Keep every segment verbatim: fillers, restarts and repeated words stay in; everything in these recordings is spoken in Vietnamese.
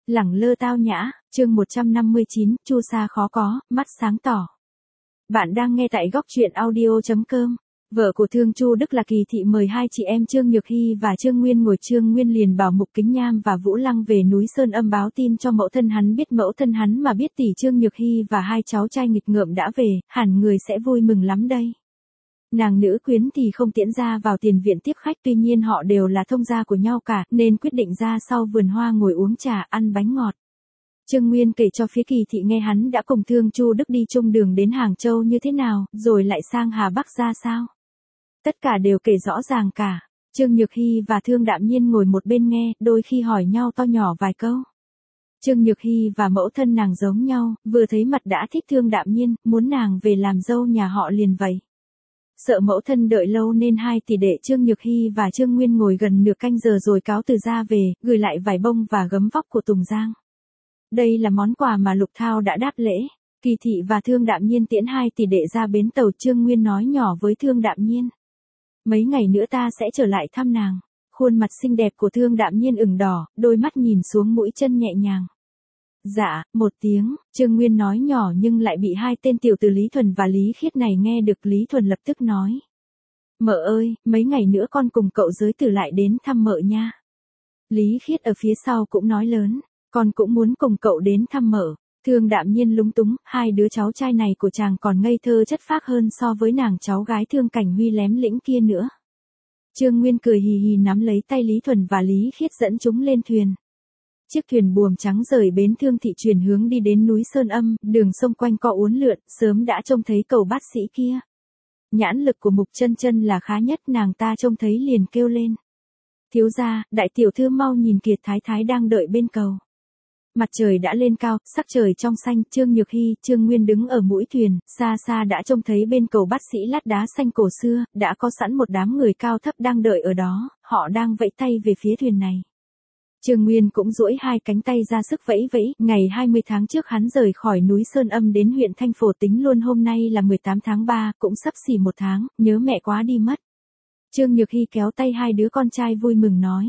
Lẳng lơ tao nhã, chương một trăm năm mươi chín, chu sa khó có, mắt sáng tỏ. Bạn đang nghe tại góc truyện audio chấm com. Vợ của Thương Chu Đức là Kỳ Thị mời hai chị em Trương Nhược Hy và Trương Nguyên ngồi. Trương Nguyên liền bảo Mục Kính Nham và Vũ Lăng về núi Sơn Âm báo tin cho mẫu thân hắn biết. Mẫu thân hắn mà biết tỷ Trương Nhược Hy và hai cháu trai nghịch ngợm đã về, hẳn người sẽ vui mừng lắm đây. Nàng nữ quyến thì không tiễn ra vào tiền viện tiếp khách, tuy nhiên họ đều là thông gia của nhau cả, nên quyết định ra sau vườn hoa ngồi uống trà ăn bánh ngọt. Trương Nguyên kể cho phía Kỳ Thị nghe hắn đã cùng Thương Chu Đức đi chung đường đến Hàng Châu như thế nào, rồi lại sang Hà Bắc ra sao. Tất cả đều kể rõ ràng cả. Trương Nhược Hy và Thương Đạm Nhiên ngồi một bên nghe, đôi khi hỏi nhau to nhỏ vài câu. Trương Nhược Hy và mẫu thân nàng giống nhau, vừa thấy mặt đã thích Thương Đạm Nhiên, muốn nàng về làm dâu nhà họ liền vậy. Sợ mẫu thân đợi lâu nên hai tỷ đệ Trương Nhược Hy và Trương Nguyên ngồi gần nửa canh giờ rồi cáo từ ra về, gửi lại vải bông và gấm vóc của Tùng Giang. Đây là món quà mà Lục Thao đã đáp lễ. Kỳ Thị và Thương Đạm Nhiên tiễn hai tỷ đệ ra bến tàu. Trương Nguyên nói nhỏ với Thương Đạm Nhiên: mấy ngày nữa ta sẽ trở lại thăm nàng. Khuôn mặt xinh đẹp của Thương Đạm Nhiên ửng đỏ, đôi mắt nhìn xuống mũi chân nhẹ nhàng. Dạ, một tiếng, Trương Nguyên nói nhỏ nhưng lại bị hai tên tiểu tử Lý Thuần và Lý Khiết này nghe được. Lý Thuần lập tức nói: mợ ơi, mấy ngày nữa con cùng cậu giới tử lại đến thăm mợ nha. Lý Khiết ở phía sau cũng nói lớn: con cũng muốn cùng cậu đến thăm mợ. Thương Đạm Nhiên lúng túng, hai đứa cháu trai này của chàng còn ngây thơ chất phác hơn so với nàng cháu gái Thương Cảnh Huy lém lĩnh kia nữa. Trương Nguyên cười hì hì nắm lấy tay Lý Thuần và Lý Khiết dẫn chúng lên thuyền. Chiếc thuyền buồm trắng rời bến Thương Thị chuyển hướng đi đến núi Sơn Âm, đường sông quanh co uốn lượn, sớm đã trông thấy cầu bát sĩ kia. Nhãn lực của Mục Chân Chân là khá nhất, nàng ta trông thấy liền kêu lên: thiếu gia, đại tiểu thư mau nhìn Kiệt Thái Thái đang đợi bên cầu. Mặt trời đã lên cao, sắc trời trong xanh. Trương Nhược Hy, Trương Nguyên đứng ở mũi thuyền, xa xa đã trông thấy bên cầu bát sĩ lát đá xanh cổ xưa, đã có sẵn một đám người cao thấp đang đợi ở đó, họ đang vẫy tay về phía thuyền này. Trương Nguyên cũng duỗi hai cánh tay ra sức vẫy vẫy. Ngày hai mươi tháng trước hắn rời khỏi núi Sơn Âm đến huyện Thanh Phổ, tính luôn hôm nay là mười tám tháng ba, cũng sắp xỉ một tháng, nhớ mẹ quá đi mất. Trương Nhược Hy kéo tay hai đứa con trai vui mừng nói: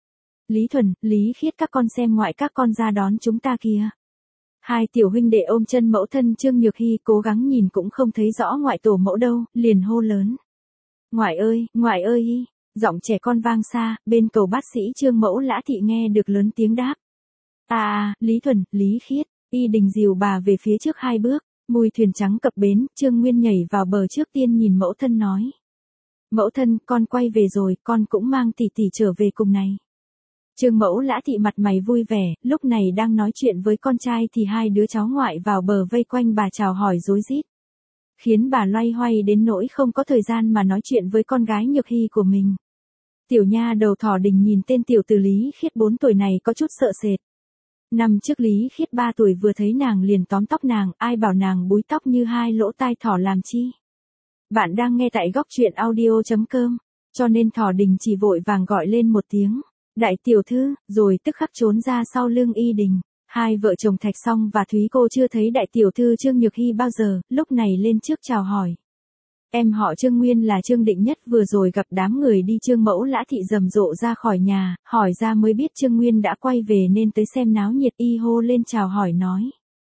Lý Thuần, Lý Khiết, các con xem ngoại các con ra đón chúng ta kìa. Hai tiểu huynh đệ ôm chân mẫu thân Trương Nhược Hy cố gắng nhìn cũng không thấy rõ ngoại tổ mẫu đâu, liền hô lớn: ngoại ơi, ngoại ơi y. Giọng trẻ con vang xa, bên cầu bát sĩ Trương Mẫu Lã Thị nghe được lớn tiếng đáp: à à, Lý Thuần, Lý Khiết. Y đình dìu bà về phía trước hai bước, mùi thuyền trắng cập bến. Trương Nguyên nhảy vào bờ trước tiên nhìn mẫu thân nói: mẫu thân, con quay về rồi, con cũng mang tỷ tỷ trở về cùng này. Trương Mẫu Lã Thị mặt mày vui vẻ, lúc này đang nói chuyện với con trai thì hai đứa cháu ngoại vào bờ vây quanh bà chào hỏi rối rít, khiến bà loay hoay đến nỗi không có thời gian mà nói chuyện với con gái Nhược Hy của mình. Tiểu nha đầu Thỏ Đình nhìn tên tiểu tử Lý Khiết bốn tuổi này có chút sợ sệt. Năm trước Lý Khiết ba tuổi vừa thấy nàng liền tóm tóc nàng, ai bảo nàng búi tóc như hai lỗ tai thỏ làm chi. Bạn đang nghe tại góc truyện audio chấm com, cho nên Thỏ Đình chỉ vội vàng gọi lên một tiếng: đại tiểu thư, rồi tức khắc trốn ra sau lưng Y Đình. Hai vợ chồng Thạch Song và Thúy Cô chưa thấy đại tiểu thư Trương Nhược Hy bao giờ, lúc này lên trước chào hỏi. Em họ Trương Nguyên là Trương Định Nhất, vừa rồi gặp đám người đi Trương Mẫu Lã Thị rầm rộ ra khỏi nhà, hỏi ra mới biết Trương Nguyên đã quay về nên tới xem náo nhiệt. Y hô lên chào hỏi nói: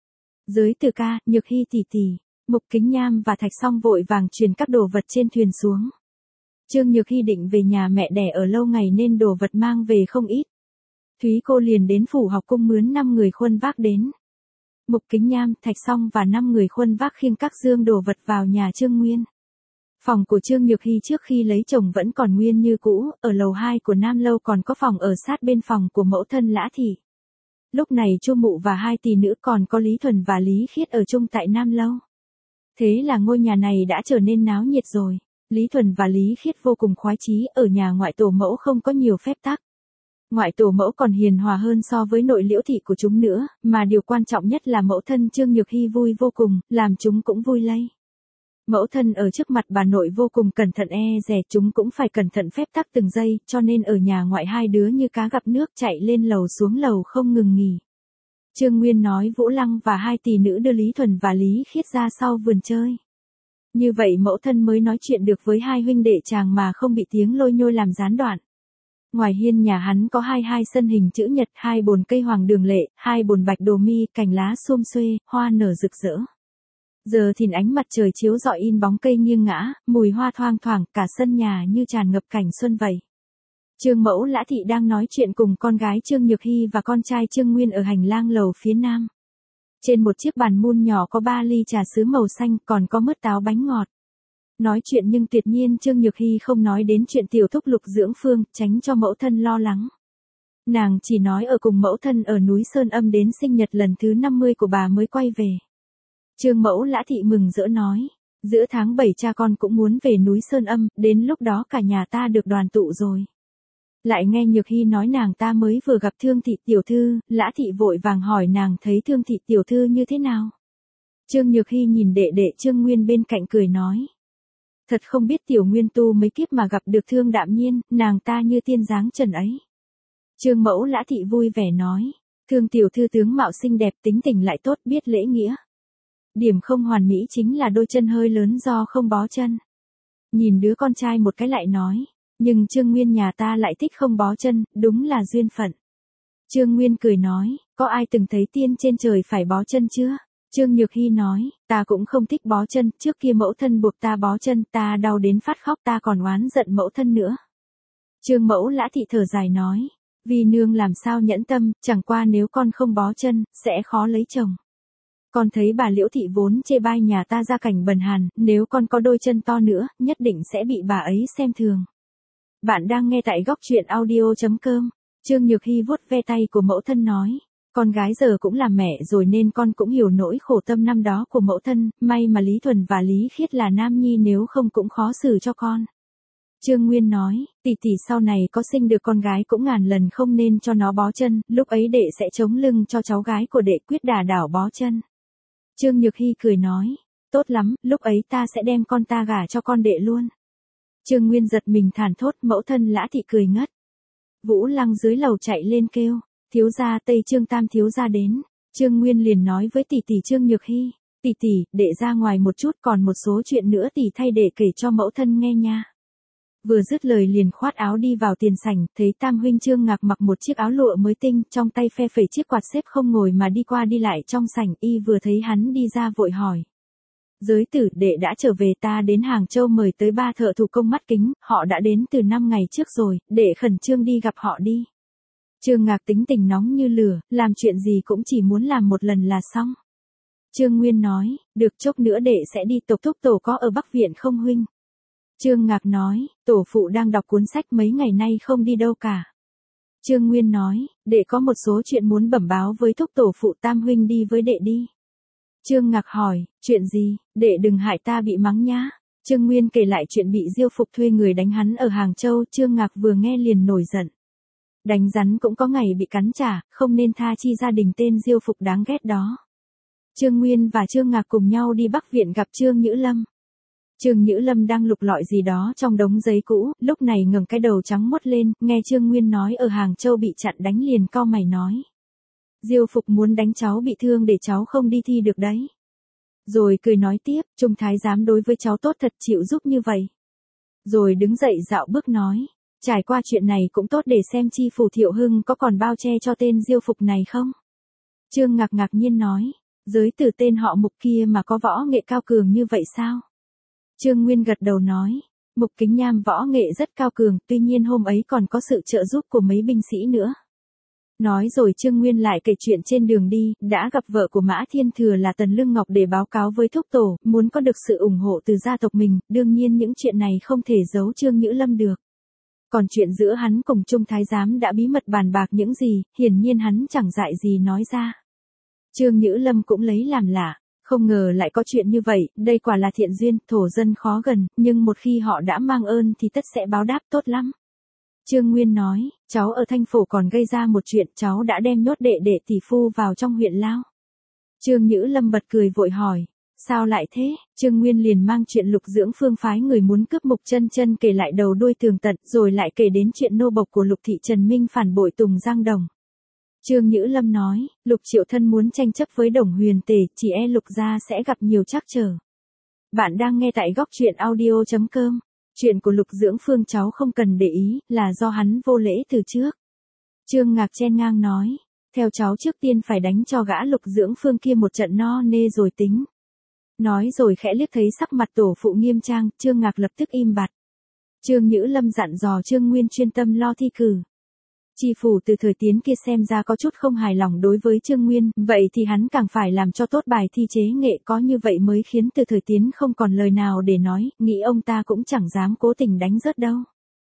giới từ ca, Nhược Hy tỷ tỷ. Mục Kính Nham và Thạch Song vội vàng truyền các đồ vật trên thuyền xuống. Trương Nhược Hy định về nhà mẹ đẻ ở lâu ngày nên đồ vật mang về không ít. Thúy Cô liền đến phủ học cung mướn năm người khuân vác đến. Mục Kính Nham, Thạch Song và năm người khuân vác khiêng các dương đồ vật vào nhà Trương Nguyên. Phòng của Trương Nhược Hy trước khi lấy chồng vẫn còn nguyên như cũ, ở lầu hai của Nam Lâu còn có phòng ở sát bên phòng của mẫu thân Lã Thị. Lúc này Chu Mụ và hai tỷ nữ còn có Lý Thuần và Lý Khiết ở chung tại Nam Lâu. Thế là ngôi nhà này đã trở nên náo nhiệt rồi. Lý Thuần và Lý Khiết vô cùng khoái chí, ở nhà ngoại tổ mẫu không có nhiều phép tắc. Ngoại tổ mẫu còn hiền hòa hơn so với nội Liễu Thị của chúng nữa, mà điều quan trọng nhất là mẫu thân Trương Nhược Hy vui vô cùng, làm chúng cũng vui lây. Mẫu thân ở trước mặt bà nội vô cùng cẩn thận e dè, chúng cũng phải cẩn thận phép tắc từng giây, cho nên ở nhà ngoại hai đứa như cá gặp nước, chạy lên lầu xuống lầu không ngừng nghỉ. Trương Nguyên nói Vũ Lăng và hai tỷ nữ đưa Lý Thuần và Lý Khiết ra sau vườn chơi. Như vậy mẫu thân mới nói chuyện được với hai huynh đệ chàng mà không bị tiếng lôi nhôi làm gián đoạn. Ngoài hiên nhà hắn có hai hai sân hình chữ nhật, hai bồn cây hoàng đường lệ, hai bồn bạch đồ mi, cành lá xum xuê, hoa nở rực rỡ. Giờ thìn ánh mặt trời chiếu rọi in bóng cây nghiêng ngã, mùi hoa thoang thoảng, cả sân nhà như tràn ngập cảnh xuân vậy. Trương Mẫu Lã Thị đang nói chuyện cùng con gái Trương Nhược Hy và con trai Trương Nguyên ở hành lang lầu phía nam. Trên một chiếc bàn mun nhỏ có ba ly trà sứ màu xanh, còn có mứt táo bánh ngọt. Nói chuyện nhưng tuyệt nhiên Trương Nhược Hy không nói đến chuyện tiểu thúc Lục dưỡng Phương, tránh cho mẫu thân lo lắng. Nàng chỉ nói ở cùng mẫu thân ở núi Sơn Âm đến sinh nhật lần thứ năm mươi của bà mới quay về. Trương Mẫu Lã Thị mừng rỡ nói, giữa tháng bảy cha con cũng muốn về núi Sơn Âm, đến lúc đó cả nhà ta được đoàn tụ rồi. Lại nghe Nhược Hy nói nàng ta mới vừa gặp Thương Thị tiểu thư, Lã Thị vội vàng hỏi nàng thấy Thương Thị tiểu thư như thế nào. Trương Nhược Hy nhìn đệ đệ Trương Nguyên bên cạnh cười nói. Thật không biết tiểu Nguyên tu mấy kiếp mà gặp được Thương Đạm Nhiên, nàng ta như tiên dáng trần ấy. Trương Mẫu Lã Thị vui vẻ nói, Thương tiểu thư tướng mạo xinh đẹp, tính tình lại tốt, biết lễ nghĩa. Điểm không hoàn mỹ chính là đôi chân hơi lớn do không bó chân. Nhìn đứa con trai một cái lại nói, nhưng Trương Nguyên nhà ta lại thích không bó chân, đúng là duyên phận. Trương Nguyên cười nói, có ai từng thấy tiên trên trời phải bó chân chưa? Trương Nhược Hy nói, ta cũng không thích bó chân, trước kia mẫu thân buộc ta bó chân, ta đau đến phát khóc, ta còn oán giận mẫu thân nữa. Trương Mẫu Lã Thị thở dài nói, vì nương làm sao nhẫn tâm, chẳng qua nếu con không bó chân, sẽ khó lấy chồng. Con thấy bà Liễu Thị vốn chê bai nhà ta gia cảnh bần hàn, nếu con có đôi chân to nữa, nhất định sẽ bị bà ấy xem thường. Bạn đang nghe tại góc truyện audio chấm com. Trương Nhược Hy vuốt ve tay của mẫu thân nói, con gái giờ cũng là mẹ rồi nên con cũng hiểu nỗi khổ tâm năm đó của mẫu thân, may mà Lý Thuần và Lý Khiết là nam nhi nếu không cũng khó xử cho con. Trương Nguyên nói, tỷ tỷ sau này có sinh được con gái cũng ngàn lần không nên cho nó bó chân, lúc ấy đệ sẽ chống lưng cho cháu gái của đệ quyết đả đảo bó chân. Trương Nhược Hy cười nói, tốt lắm, lúc ấy ta sẽ đem con ta gả cho con đệ luôn. Trương Nguyên giật mình thản thốt, mẫu thân Lã Thị cười ngất. Vũ Lăng dưới lầu chạy lên kêu, thiếu gia Tây Trương Tam thiếu gia đến. Trương Nguyên liền nói với tỷ tỷ Trương Nhược Hy, tỷ tỷ, đệ ra ngoài một chút, còn một số chuyện nữa tỷ thay đệ kể cho mẫu thân nghe nha. Vừa dứt lời liền khoát áo đi vào tiền sảnh, thấy Tam huynh Trương Ngạc mặc một chiếc áo lụa mới tinh, trong tay phe phẩy chiếc quạt xếp không ngồi mà đi qua đi lại trong sảnh, y vừa thấy hắn đi ra vội hỏi. Giới tử, đệ đã trở về, ta đến Hàng Châu mời tới ba thợ thủ công mắt kính, họ đã đến từ năm ngày trước rồi, đệ khẩn trương đi gặp họ đi. Trương Ngạc tính tình nóng như lửa, làm chuyện gì cũng chỉ muốn làm một lần là xong. Trương Nguyên nói, được chốc nữa đệ sẽ đi, tộc thúc tổ có ở Bắc Viện không huynh? Trương Ngạc nói, tổ phụ đang đọc cuốn sách mấy ngày nay không đi đâu cả. Trương Nguyên nói, đệ có một số chuyện muốn bẩm báo với thúc tổ phụ, Tam huynh đi với đệ đi. Trương Ngạc hỏi, chuyện gì, đệ đừng hại ta bị mắng nhá. Trương Nguyên kể lại chuyện bị Diêu Phục thuê người đánh hắn ở Hàng Châu, Trương Ngạc vừa nghe liền nổi giận. Đánh rắn cũng có ngày bị cắn trả, không nên tha chi gia đình tên Diêu Phục đáng ghét đó. Trương Nguyên và Trương Ngạc cùng nhau đi Bắc Viện gặp Trương Nhữ Lâm. Trương Nhữ Lâm đang lục lọi gì đó trong đống giấy cũ, lúc này ngẩng cái đầu trắng muốt lên, nghe Trương Nguyên nói ở Hàng Châu bị chặn đánh liền cau mày nói. Diêu Phục muốn đánh cháu bị thương để cháu không đi thi được đấy. Rồi cười nói tiếp, Trung thái giám đối với cháu tốt thật, chịu giúp như vậy. Rồi đứng dậy dạo bước nói, trải qua chuyện này cũng tốt để xem chi phủ Thiệu Hưng có còn bao che cho tên Diêu Phục này không. Trương Ngạc ngạc nhiên nói, giới từ tên họ Mục kia mà có võ nghệ cao cường như vậy sao? Trương Nguyên gật đầu nói, Mục Kính Nham võ nghệ rất cao cường, tuy nhiên hôm ấy còn có sự trợ giúp của mấy binh sĩ nữa. Nói rồi Trương Nguyên lại kể chuyện trên đường đi, đã gặp vợ của Mã Thiên Thừa là Tần Lương Ngọc để báo cáo với thúc tổ, muốn có được sự ủng hộ từ gia tộc mình, đương nhiên những chuyện này không thể giấu Trương Nhữ Lâm được. Còn chuyện giữa hắn cùng Trung thái giám đã bí mật bàn bạc những gì, hiển nhiên hắn chẳng dại gì nói ra. Trương Nhữ Lâm cũng lấy làm lạ, không ngờ lại có chuyện như vậy, đây quả là thiện duyên, thổ dân khó gần, nhưng một khi họ đã mang ơn thì tất sẽ báo đáp tốt lắm. Trương Nguyên nói, cháu ở Thanh Phổ còn gây ra một chuyện, cháu đã đem nhốt đệ đệ tỷ phu vào trong huyện Lao. Trương Nhữ Lâm bật cười vội hỏi, sao lại thế? Trương Nguyên liền mang chuyện Lục Dưỡng Phương phái người muốn cướp Mục Chân Chân kể lại đầu đuôi tường tận, rồi lại kể đến chuyện nô bộc của Lục thị Trần Minh phản bội Tùng Giang Đồng. Trương Nhữ Lâm nói, Lục Triệu Thân muốn tranh chấp với Đồng Huyền Tề, chỉ e Lục gia sẽ gặp nhiều trắc trở. Bạn đang nghe tại góc truyện audio chấm com. Chuyện của Lục Dưỡng Phương cháu không cần để ý, là do hắn vô lễ từ trước. Trương Ngạc chen ngang nói. Theo cháu trước tiên phải đánh cho gã Lục Dưỡng Phương kia một trận no nê rồi tính. Nói rồi khẽ liếc thấy sắc mặt tổ phụ nghiêm trang, Trương Ngạc lập tức im bặt. Trương Nhữ Lâm dặn dò Trương Nguyên chuyên tâm lo thi cử. Tri phủ từ Thời Tiến kia xem ra có chút không hài lòng đối với Trương Nguyên, vậy thì hắn càng phải làm cho tốt bài thi chế nghệ, có như vậy mới khiến từ Thời Tiến không còn lời nào để nói, nghĩ ông ta cũng chẳng dám cố tình đánh rớt đâu.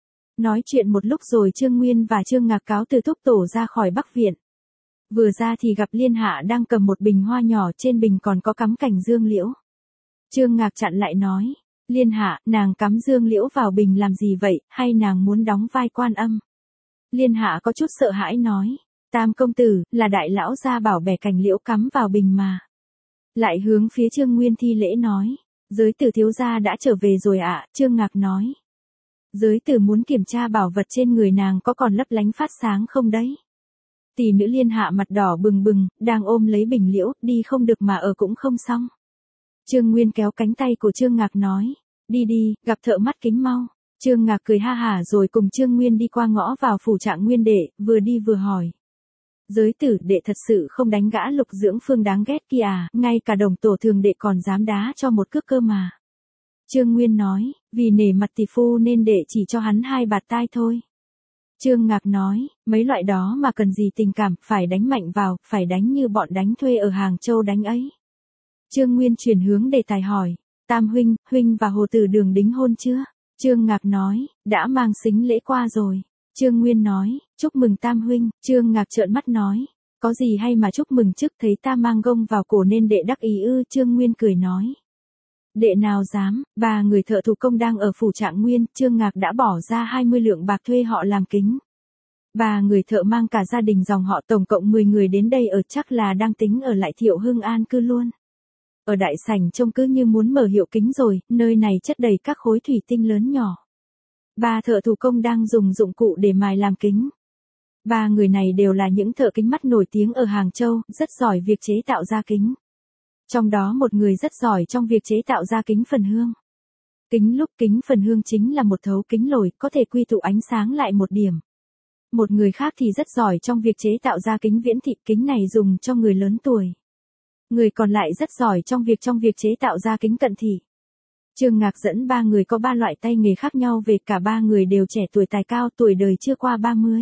Nói chuyện một lúc rồi Trương Nguyên và Trương Ngạc cáo từ thúc tổ ra khỏi Bắc Viện. Vừa ra thì gặp Liên Hạ đang cầm một bình hoa nhỏ, trên bình còn có cắm cành dương liễu. Trương Ngạc chặn lại nói, Liên Hạ, nàng cắm dương liễu vào bình làm gì vậy, hay nàng muốn đóng vai Quan Âm? Liên Hạ có chút sợ hãi nói, Tam công tử, là đại lão gia bảo bẻ cành liễu cắm vào bình mà. Lại hướng phía Trương Nguyên thi lễ nói, giới tử thiếu gia đã trở về rồi ạ. Trương Ngạc nói, giới tử muốn kiểm tra bảo vật trên người nàng có còn lấp lánh phát sáng không đấy. Tỷ nữ Liên Hạ mặt đỏ bừng bừng, đang ôm lấy bình liễu, đi không được mà ở cũng không xong. Trương Nguyên kéo cánh tay của Trương Ngạc nói, đi đi, gặp thợ mắt kính mau. Trương Ngạc cười ha hả rồi cùng Trương Nguyên đi qua ngõ vào phủ Trạng Nguyên đệ, vừa đi vừa hỏi. Giới tử đệ thật sự không đánh gã Lục Dưỡng Phương đáng ghét kia à, ngay cả đồng tổ thường đệ còn dám đá cho một cước cơ mà. Trương Nguyên nói, vì nể mặt tỷ phu nên đệ chỉ cho hắn hai bạt tai thôi. Trương Ngạc nói, mấy loại đó mà cần gì tình cảm, phải đánh mạnh vào, phải đánh như bọn đánh thuê ở Hàng Châu đánh ấy. Trương Nguyên chuyển hướng đề tài hỏi, Tam huynh, huynh và Hồ Tử Đường đính hôn chưa? Trương Ngạc nói, đã mang sính lễ qua rồi. Trương Nguyên nói, chúc mừng Tam huynh. Trương Ngạc trợn mắt nói, có gì hay mà chúc mừng chứ, thấy ta mang gông vào cổ nên đệ đắc ý ư? Trương Nguyên cười nói, đệ nào dám, ba người thợ thủ công đang ở phủ Trạng Nguyên, Trương Ngạc đã bỏ ra hai mươi lượng bạc thuê họ làm kính. Ba người thợ mang cả gia đình dòng họ tổng cộng mười người đến đây ở, chắc là đang tính ở lại Thiệu Hưng an cư luôn. Ở đại sảnh trông cứ như muốn mở hiệu kính rồi, nơi này chất đầy các khối thủy tinh lớn nhỏ. Ba thợ thủ công đang dùng dụng cụ để mài làm kính. Ba người này đều là những thợ kính mắt nổi tiếng ở Hàng Châu, rất giỏi việc chế tạo ra kính. Trong đó một người rất giỏi trong việc chế tạo ra kính phần hương. Kính lúc kính phần hương chính là một thấu kính lồi, có thể quy tụ ánh sáng lại một điểm. Một người khác thì rất giỏi trong việc chế tạo ra kính viễn thị, kính này dùng cho người lớn tuổi. Người còn lại rất giỏi trong việc trong việc chế tạo ra kính cận thị. Trương Ngạc dẫn ba người có ba loại tay nghề khác nhau về, cả ba người đều trẻ tuổi tài cao, tuổi đời chưa qua ba mươi.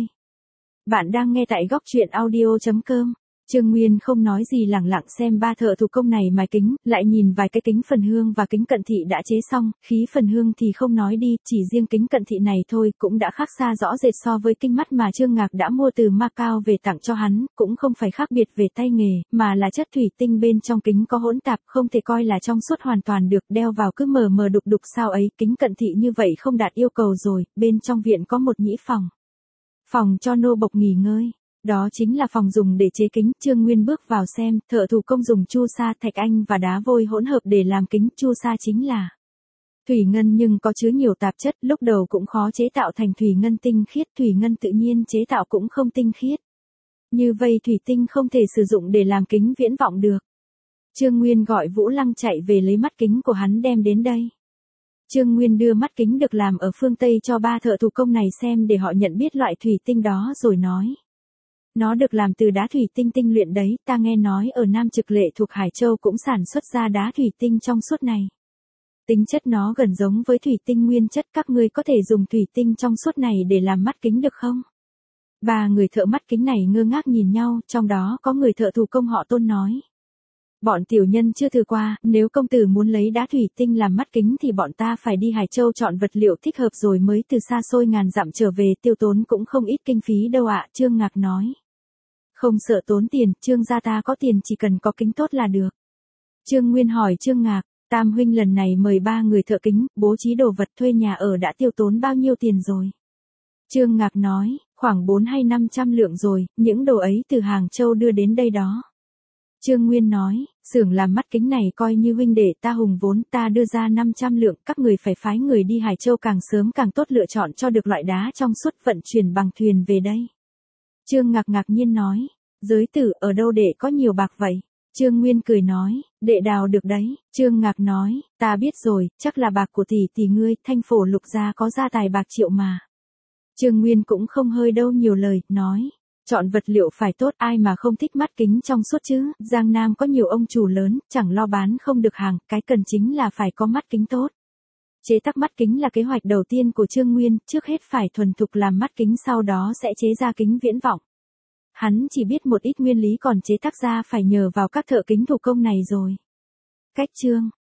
Bạn đang nghe tại góc truyện audio chấm com. Trương Nguyên không nói gì, lẳng lặng xem ba thợ thủ công này mài kính, lại nhìn vài cái kính phần hương và kính cận thị đã chế xong, khí phần hương thì không nói đi, chỉ riêng kính cận thị này thôi cũng đã khác xa rõ rệt so với kính mắt mà Trương Ngạc đã mua từ Macau về tặng cho hắn, cũng không phải khác biệt về tay nghề, mà là chất thủy tinh bên trong kính có hỗn tạp, không thể coi là trong suốt hoàn toàn được, đeo vào cứ mờ mờ đục đục sao ấy, kính cận thị như vậy không đạt yêu cầu rồi. Bên trong viện có một nhĩ phòng. Phòng cho nô bộc nghỉ ngơi. Đó chính là phòng dùng để chế kính. Trương Nguyên bước vào xem, thợ thủ công dùng chu sa, thạch anh và đá vôi hỗn hợp để làm kính. Chu sa chính là thủy ngân nhưng có chứa nhiều tạp chất, lúc đầu cũng khó chế tạo thành thủy ngân tinh khiết, thủy ngân tự nhiên chế tạo cũng không tinh khiết. Như vậy thủy tinh không thể sử dụng để làm kính viễn vọng được. Trương Nguyên gọi Vũ Lăng chạy về lấy mắt kính của hắn đem đến đây. Trương Nguyên đưa mắt kính được làm ở phương Tây cho ba thợ thủ công này xem để họ nhận biết loại thủy tinh đó rồi nói. Nó được làm từ đá thủy tinh tinh luyện đấy, ta nghe nói ở Nam Trực Lệ thuộc Hải Châu cũng sản xuất ra đá thủy tinh trong suốt này. Tính chất nó gần giống với thủy tinh nguyên chất, các ngươi có thể dùng thủy tinh trong suốt này để làm mắt kính được không? Ba người thợ mắt kính này ngơ ngác nhìn nhau, trong đó có người thợ thủ công họ Tôn nói. Bọn tiểu nhân chưa thử qua, nếu công tử muốn lấy đá thủy tinh làm mắt kính thì bọn ta phải đi Hải Châu chọn vật liệu thích hợp rồi mới từ xa xôi ngàn dặm trở về, tiêu tốn cũng không ít kinh phí đâu ạ. Trương Ngạc nói. Không sợ tốn tiền, Trương gia ta có tiền, chỉ cần có kính tốt là được. Trương Nguyên hỏi Trương Ngạc, Tam huynh lần này mời ba người thợ kính, bố trí đồ vật thuê nhà ở đã tiêu tốn bao nhiêu tiền rồi? Trương Ngạc nói, khoảng bốn hay năm trăm lượng rồi, những đồ ấy từ Hàng Châu đưa đến đây đó. Trương Nguyên nói, xưởng làm mắt kính này coi như huynh đệ ta hùng vốn, ta đưa ra năm trăm lượng, các người phải phái người đi Hải Châu càng sớm càng tốt lựa chọn cho được loại đá trong suốt, vận chuyển bằng thuyền về đây. Trương Ngạc ngạc nhiên nói, giới tử ở đâu để có nhiều bạc vậy? Trương Nguyên cười nói, đệ đào được đấy. Trương Ngạc nói, ta biết rồi, chắc là bạc của tỷ tỷ ngươi, Thanh Phổ Lục gia có gia tài bạc triệu mà. Trương Nguyên cũng không hơi đâu nhiều lời, nói, chọn vật liệu phải tốt, ai mà không thích mắt kính trong suốt chứ, Giang Nam có nhiều ông chủ lớn, chẳng lo bán không được hàng, cái cần chính là phải có mắt kính tốt. Chế tác mắt kính là kế hoạch đầu tiên của Trương Nguyên, trước hết phải thuần thục làm mắt kính sau đó sẽ chế ra kính viễn vọng. Hắn chỉ biết một ít nguyên lý còn chế tác ra phải nhờ vào các thợ kính thủ công này rồi. Cách chương